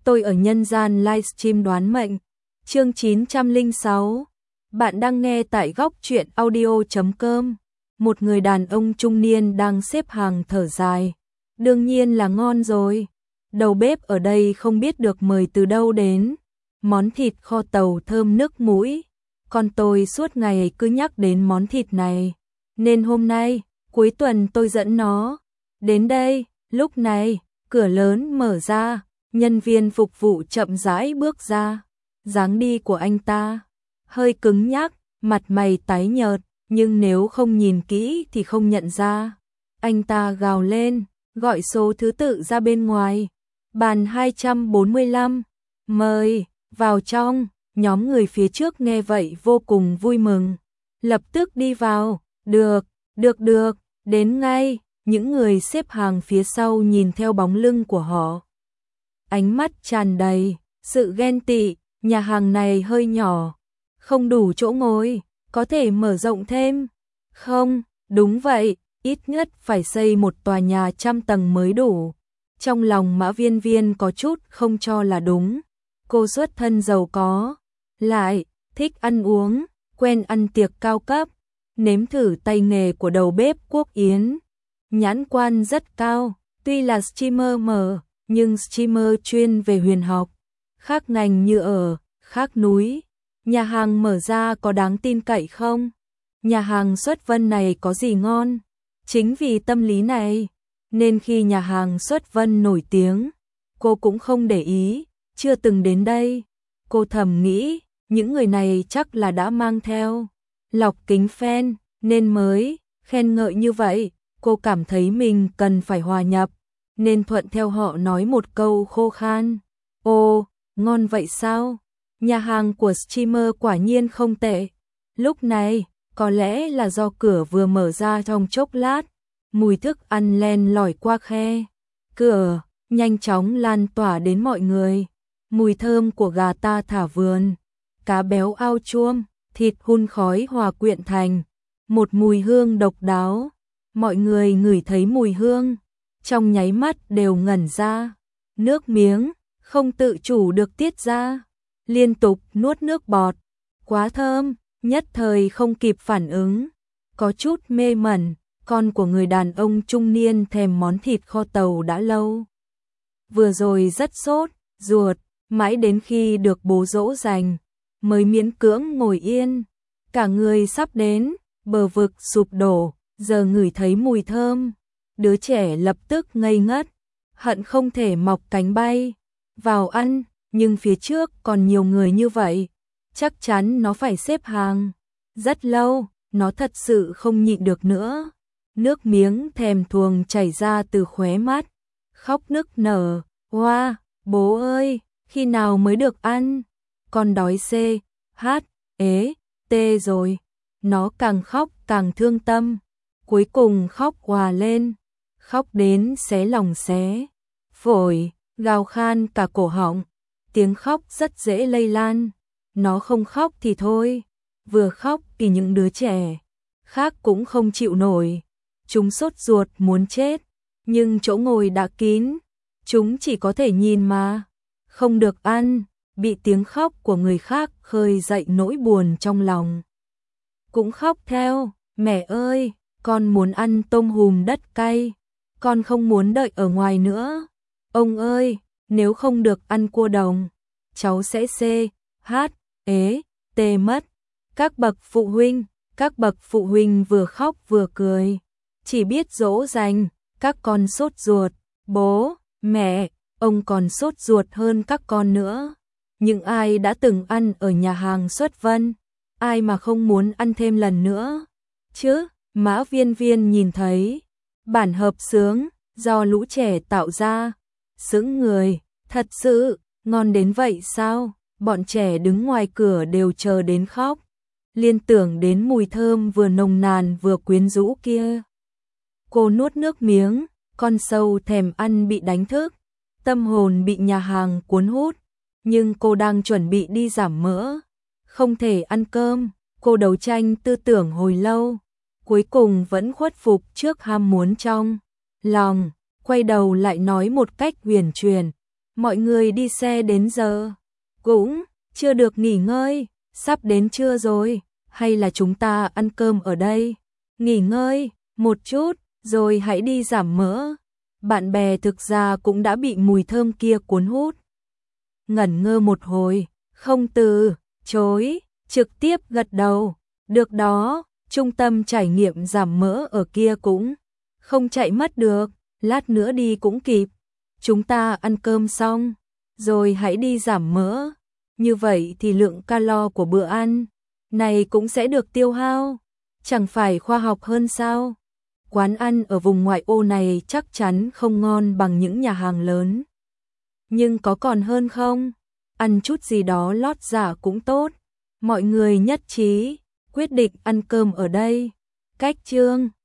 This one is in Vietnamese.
Tôi ở nhân gian livestream đoán mệnh. Chương 906. Bạn đang nghe tại góc truyện audio.com. Một người đàn ông trung niên đang xếp hàng thở dài. Đương nhiên là ngon rồi. Đầu bếp ở đây không biết được mời từ đâu đến. Món thịt kho tàu thơm nước mũi. Còn tôi suốt ngày cứ nhắc đến món thịt này. Nên hôm nay, cuối tuần tôi dẫn nó đến đây. Lúc này, cửa lớn mở ra. Nhân viên phục vụ chậm rãi bước ra. Dáng đi của anh ta hơi cứng nhắc, mặt mày tái nhợt, nhưng nếu không nhìn kỹ thì không nhận ra. Anh ta gào lên, gọi số thứ tự ra bên ngoài. Bàn 245, mời, vào trong. Nhóm người phía trước nghe vậy vô cùng vui mừng. Lập tức đi vào, được, đến ngay. Những người xếp hàng phía sau nhìn theo bóng lưng của họ. Ánh mắt tràn đầy sự ghen tị, nhà hàng này hơi nhỏ, không đủ chỗ ngồi, có thể mở rộng thêm. Không, đúng vậy, ít nhất phải xây một tòa nhà 100 tầng mới đủ. Trong lòng Mã Viên Viên có chút không cho là đúng. Cô xuất thân giàu có, lại thích ăn uống, quen ăn tiệc cao cấp, nếm thử tay nghề của đầu bếp Quốc Yến. Nhãn quan rất cao, tuy là streamer mở, nhưng streamer chuyên về huyền học, khác ngành như ở, khác núi. Nhà hàng mở ra có đáng tin cậy không? Nhà hàng Xuất Vân này có gì ngon? Chính vì tâm lý này, nên khi nhà hàng Xuất Vân nổi tiếng, cô cũng không để ý, chưa từng đến đây. Cô thầm nghĩ, những người này chắc là đã mang theo lọc kính fan, nên mới khen ngợi như vậy. Cô cảm thấy mình cần phải hòa nhập, nên thuận theo họ nói một câu khô khan. Ồ, ngon vậy sao? Nhà hàng của streamer quả nhiên không tệ. Lúc này, có lẽ là do cửa vừa mở ra trong chốc lát, mùi thức ăn len lỏi qua khe cửa, nhanh chóng lan tỏa đến mọi người. Mùi thơm của gà ta thả vườn, cá béo ao chuông, thịt hun khói hòa quyện thành một mùi hương độc đáo. Mọi người ngửi thấy mùi hương, trong nháy mắt đều ngẩn ra, nước miếng không tự chủ được tiết ra, liên tục nuốt nước bọt. Quá thơm, nhất thời không kịp phản ứng, có chút mê mẩn. Con của người đàn ông trung niên thèm món thịt kho tàu đã lâu. Vừa rồi rất sốt ruột, mãi đến khi được bố dỗ dành mới miễn cưỡng ngồi yên. Cả người sắp đến bờ vực sụp đổ, giờ ngửi thấy mùi thơm, đứa trẻ lập tức ngây ngất, hận không thể mọc cánh bay vào ăn, nhưng phía trước còn nhiều người như vậy, chắc chắn nó phải xếp hàng rất lâu. Nó thật sự không nhịn được nữa, nước miếng thèm thuồng chảy ra từ khóe mắt, khóc nức nở. Hoa, bố ơi, khi nào mới được ăn? Con đói CHT rồi. Nó càng khóc càng thương tâm, cuối cùng khóc òa lên, khóc đến xé lòng xé phổi, gào khan cả cổ họng. Tiếng khóc rất dễ lây lan, nó không khóc thì thôi, vừa khóc thì những đứa trẻ khác cũng không chịu nổi. Chúng sốt ruột muốn chết, nhưng chỗ ngồi đã kín, chúng chỉ có thể nhìn mà không được ăn. Bị tiếng khóc của người khác khơi dậy nỗi buồn trong lòng, cũng khóc theo. Mẹ ơi, con muốn ăn tôm hùm đất cay, con không muốn đợi ở ngoài nữa. Ông ơi, nếu không được ăn cua đồng, cháu sẽ CHT mất. Các bậc phụ huynh vừa khóc vừa cười, chỉ biết dỗ dành các con sốt ruột. Bố, mẹ, ông còn sốt ruột hơn các con nữa. Những ai đã từng ăn ở nhà hàng Xuất Vân, ai mà không muốn ăn thêm lần nữa chứ? Mã Viên Viên nhìn thấy bản hợp xướng do lũ trẻ tạo ra, sững người. Thật sự ngon đến vậy sao? Bọn trẻ đứng ngoài cửa đều chờ đến khóc, liên tưởng đến mùi thơm vừa nồng nàn vừa quyến rũ kia. Cô nuốt nước miếng, con sâu thèm ăn bị đánh thức, tâm hồn bị nhà hàng cuốn hút. Nhưng cô đang chuẩn bị đi giảm mỡ, không thể ăn cơm. Cô đấu tranh tư tưởng hồi lâu, cuối cùng vẫn khuất phục trước ham muốn trong lòng, quay đầu lại nói một cách huyền chuyển. Mọi người đi xe đến giờ, cũng chưa được nghỉ ngơi, sắp đến trưa rồi, hay là chúng ta ăn cơm ở đây, nghỉ ngơi một chút, rồi hãy đi giảm mỡ. Bạn bè thực ra cũng đã bị mùi thơm kia cuốn hút. Ngẩn ngơ một hồi, không từ chối, trực tiếp gật đầu. Được đó, trung tâm trải nghiệm giảm mỡ ở kia cũng không chạy mất được, lát nữa đi cũng kịp. Chúng ta ăn cơm xong, rồi hãy đi giảm mỡ. Như vậy thì lượng calo của bữa ăn này cũng sẽ được tiêu hao. Chẳng phải khoa học hơn sao? Quán ăn ở vùng ngoại ô này chắc chắn không ngon bằng những nhà hàng lớn. Nhưng có còn hơn không? Ăn chút gì đó lót dạ cũng tốt. Mọi người nhất trí, quyết định ăn cơm ở đây. Cách chương